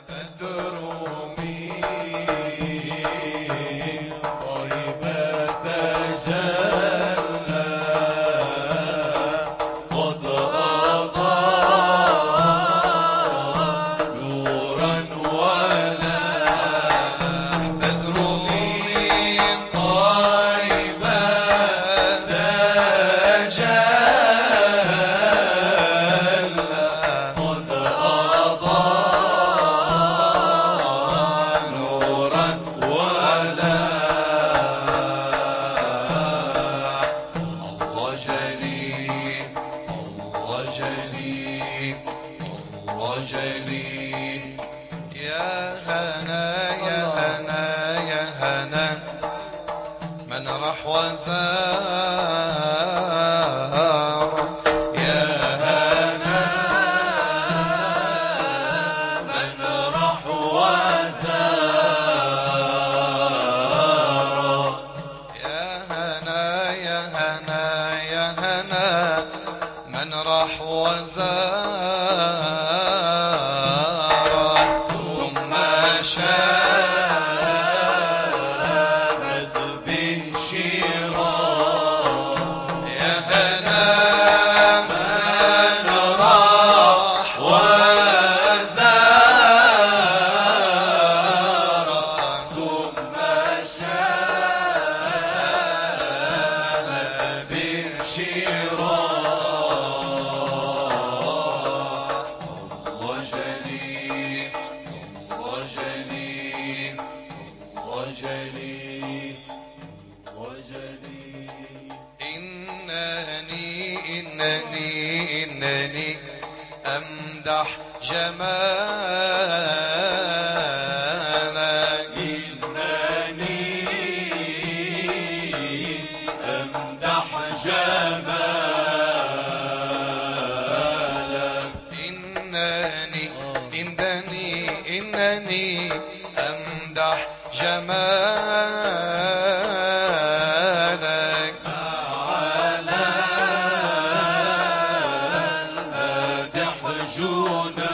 إنني أمدح جمالك، إنني أمدح جمالك، إنني أمدح جمالك، على المدح جنان،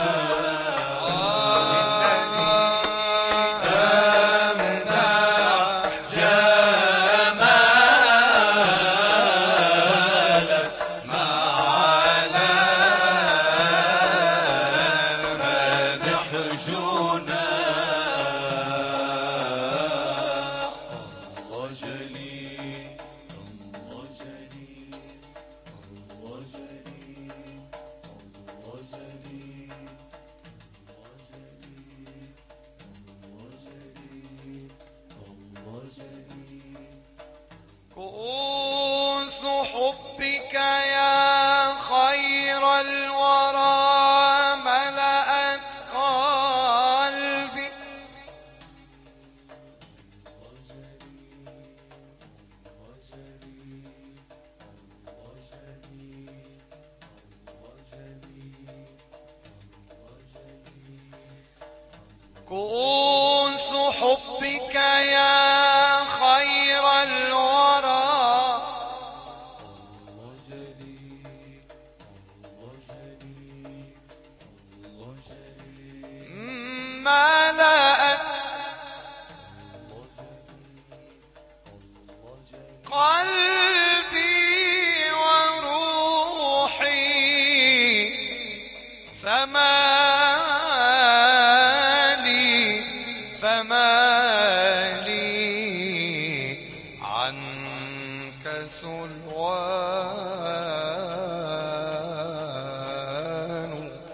كؤوس حبك يا خير الورى ملأت قلبي، كؤوس حبك يا خير الورى ملأت قلبي وروحي، فما لي عنك سلوان،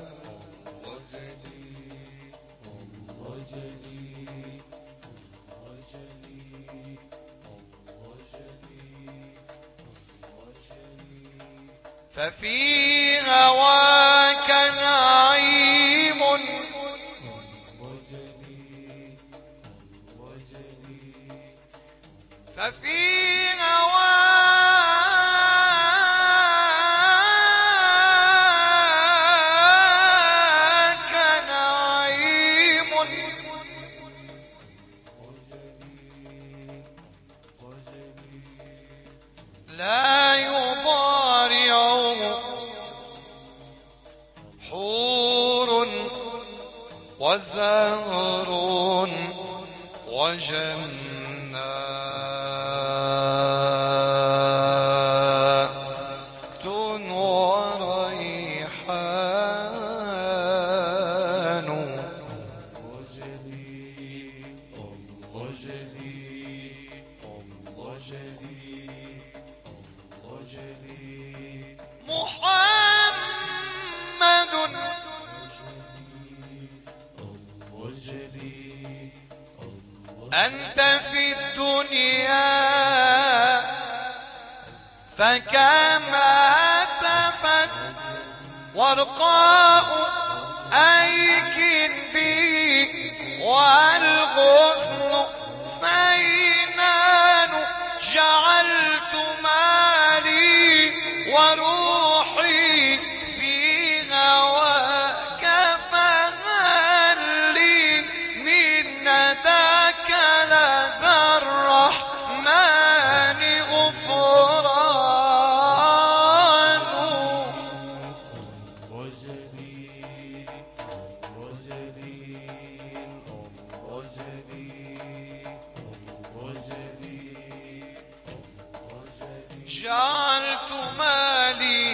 ففي هواك نعيم ففي هواك نعيم لا يضارع حور وزهر وجنات وريحان محمد أنت في الدنيا فكما تفت ورقاء أيك بي والغصن فينان جعلت مالي وروحي في هواك فهل لي من نداك لدى الرحمن غفران جعلت مالي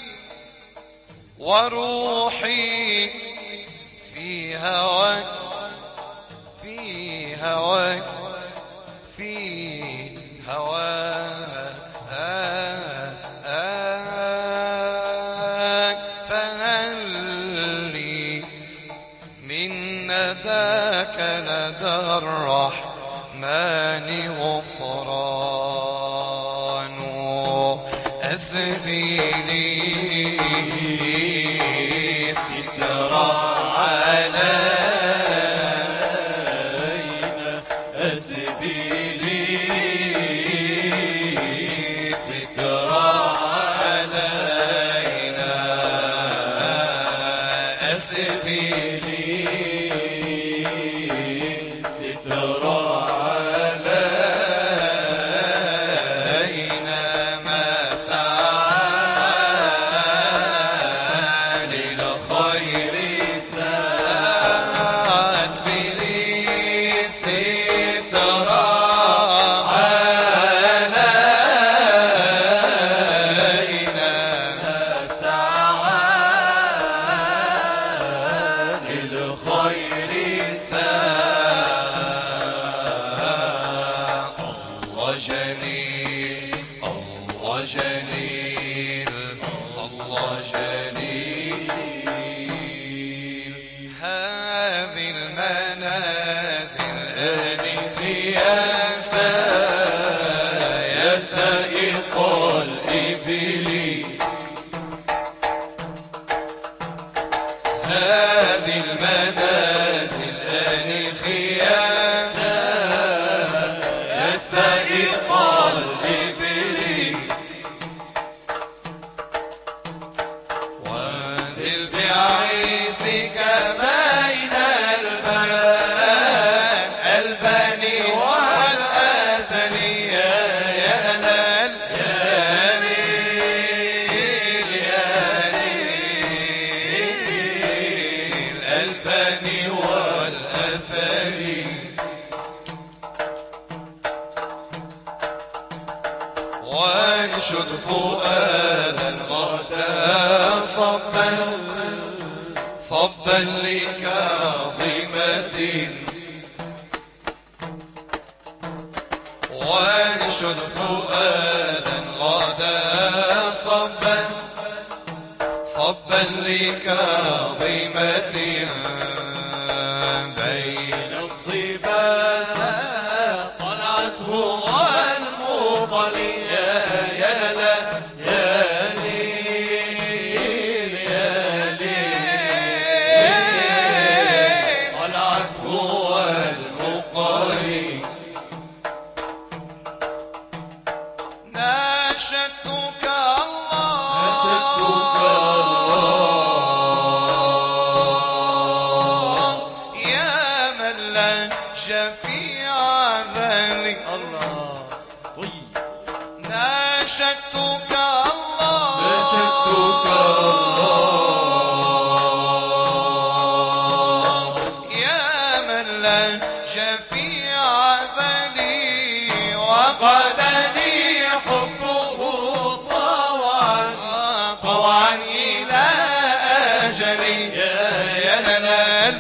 وروحي في هواك في هواك في هواك فهل لي من نداك لدى الرحمن غفران أسبيلي سترا علينا أسبيلي سترا علينا أسبيلي سترا علينا ما سعى للخير سعى أسبيلي سترا علينا ما سعى للخير سعى الله جليل الله جليل الله جليل هذه المنازل أنفيا يا سائق الإبل هذه المنازل أنفيا يا سائق الإبل وانزل بعيسك بين البن والأزل يا ليل يا ليل يا ليل البن والأزل وانشد فؤادا غدا صبا لكاظمة وانشد فؤادا غدا صبا لكاظمة بين الضباب طلعته والمطلي يا لا يا ليل يا ليل طلعته والمقري ناشدتك الله يا من لج في عذلي ناشدتك الله من لج في عذلي وقدني حبه طوعا إلى أجلي يا لال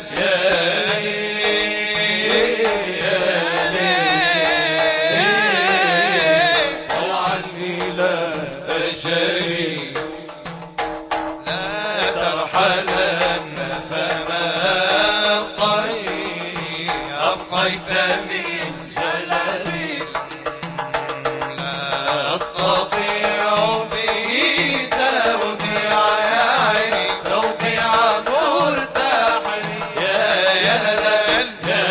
طوعا إلى أجلي لا ترحلن فما أبقيت من جلالي لا أستطيع به توديع يا عيني توديع مرتاحني يا لال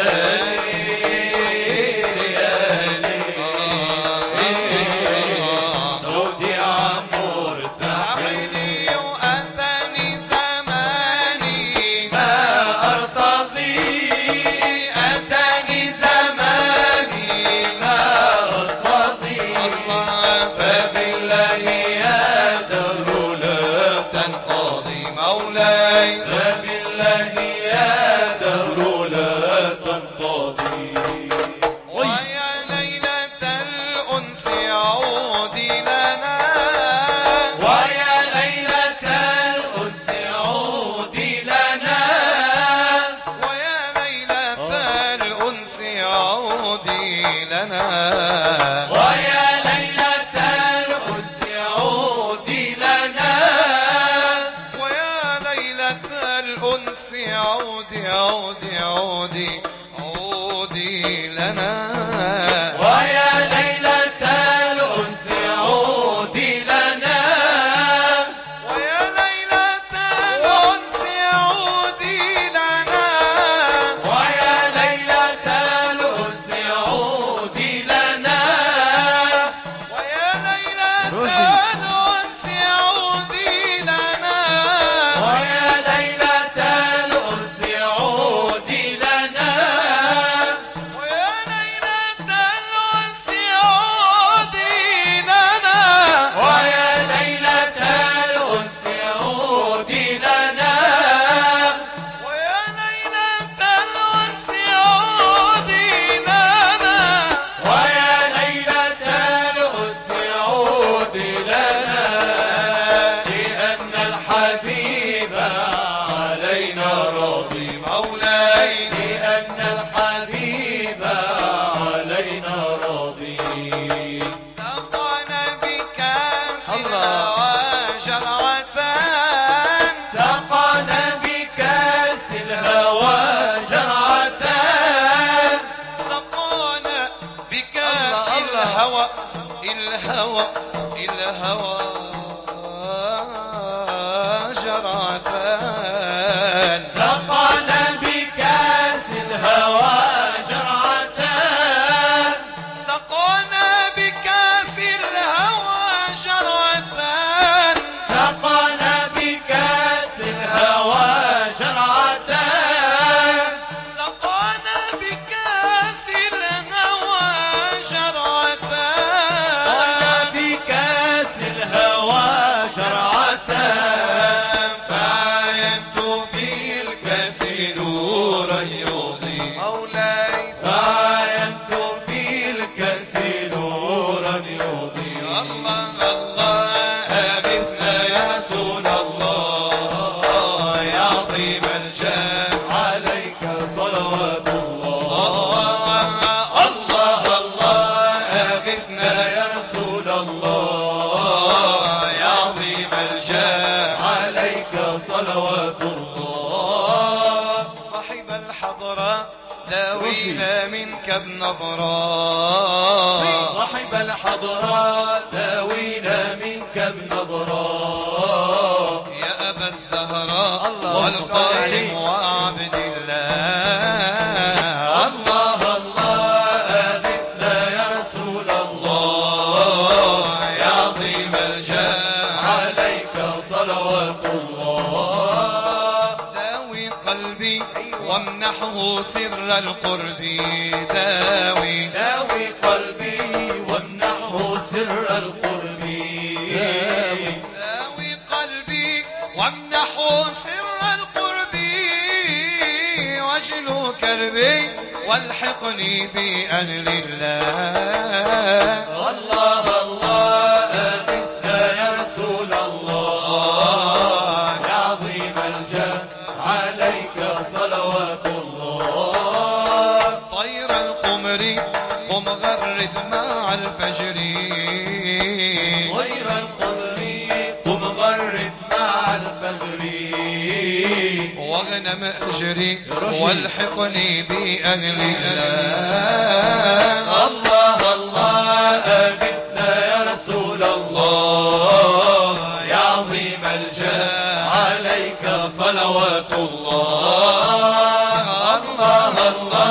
توديع مرتاحني وأتاني زماني ما أرتضي أتاني زماني ما أرتضي فبالله يا دهر لا تنقضي مولاي فبالله يا دهر لا تنقضي ويا ليلة الأنس عودي لنا ويا ليلة الأنس عودي لنا ويا ليلة الأنس عودي لنا ويا ليلة الأنس عودي لنا ويا ليلة الأنس عودي عودي عودي عودي لنا ويا ليلة الأنس عودي لنا ويا ليلة الأنس عودي لنا ويا ليلة الأنس عودي لنا ويا ليلة الأنس عودي لنا ويا ليلة الأنس عودي لنا ويا ليلة الأنس عودي لنا ويا ليلة الأنس عودي لنا ويا ليلة الأنس عودي لنا ويا ليلة الأنس عودي لنا لأن الحبيب علينا راضي مولاي لأن الحبيب علينا راضي سقنا بكاس الهوى جرعتان سقنا بكاس الهوى جرعتان سقنا بكاس الهوى الهوى جرعتان سقنا بكاس الهوى جرعتان سقنا بكاس الهوى جرعتان سقنا بكاس الهوى جرعتان سقنا بكاس الهوى جرعتان سقنا بكاس الهوى جرعتان فعينت في الكاس نورا يضيء مولاي فعينت في الكأس نورا يضيء الله الله أغثنا يا رسول الله يا عظيم الجاه عليك صلوات الله الله الله أغثنا يا رسول الله يا عظيم الجاه عليك صلوات الله صاحب الحضرة داوينا منك بنظرة صاحب الحضرات داوينا منك بنظرة يا أبا الزهراء اللهم صل والقاسم عليه. وعبد الله الله الله أغثنا يا رسول الله يا عظيم الجاه عليك صلوات الله داوي قلبي وامنحه سر القرب داوي داوي قلبي وامنحه سر القرب داوي قلبي وامنحه سر القرب واجل كربي والحقني بأهل الله. الله الله أغثنا يا رسول الله يا عظيم الجاه عليك صلوات الله. طير القمر قم غرد مع الفجر طير القمر قم غرد مع الفجر واغنم أجري والحقني بأهل الله. الله الله أغثنا يا رسول الله يا عظيم الجاه عليك صلوات الله. الله الله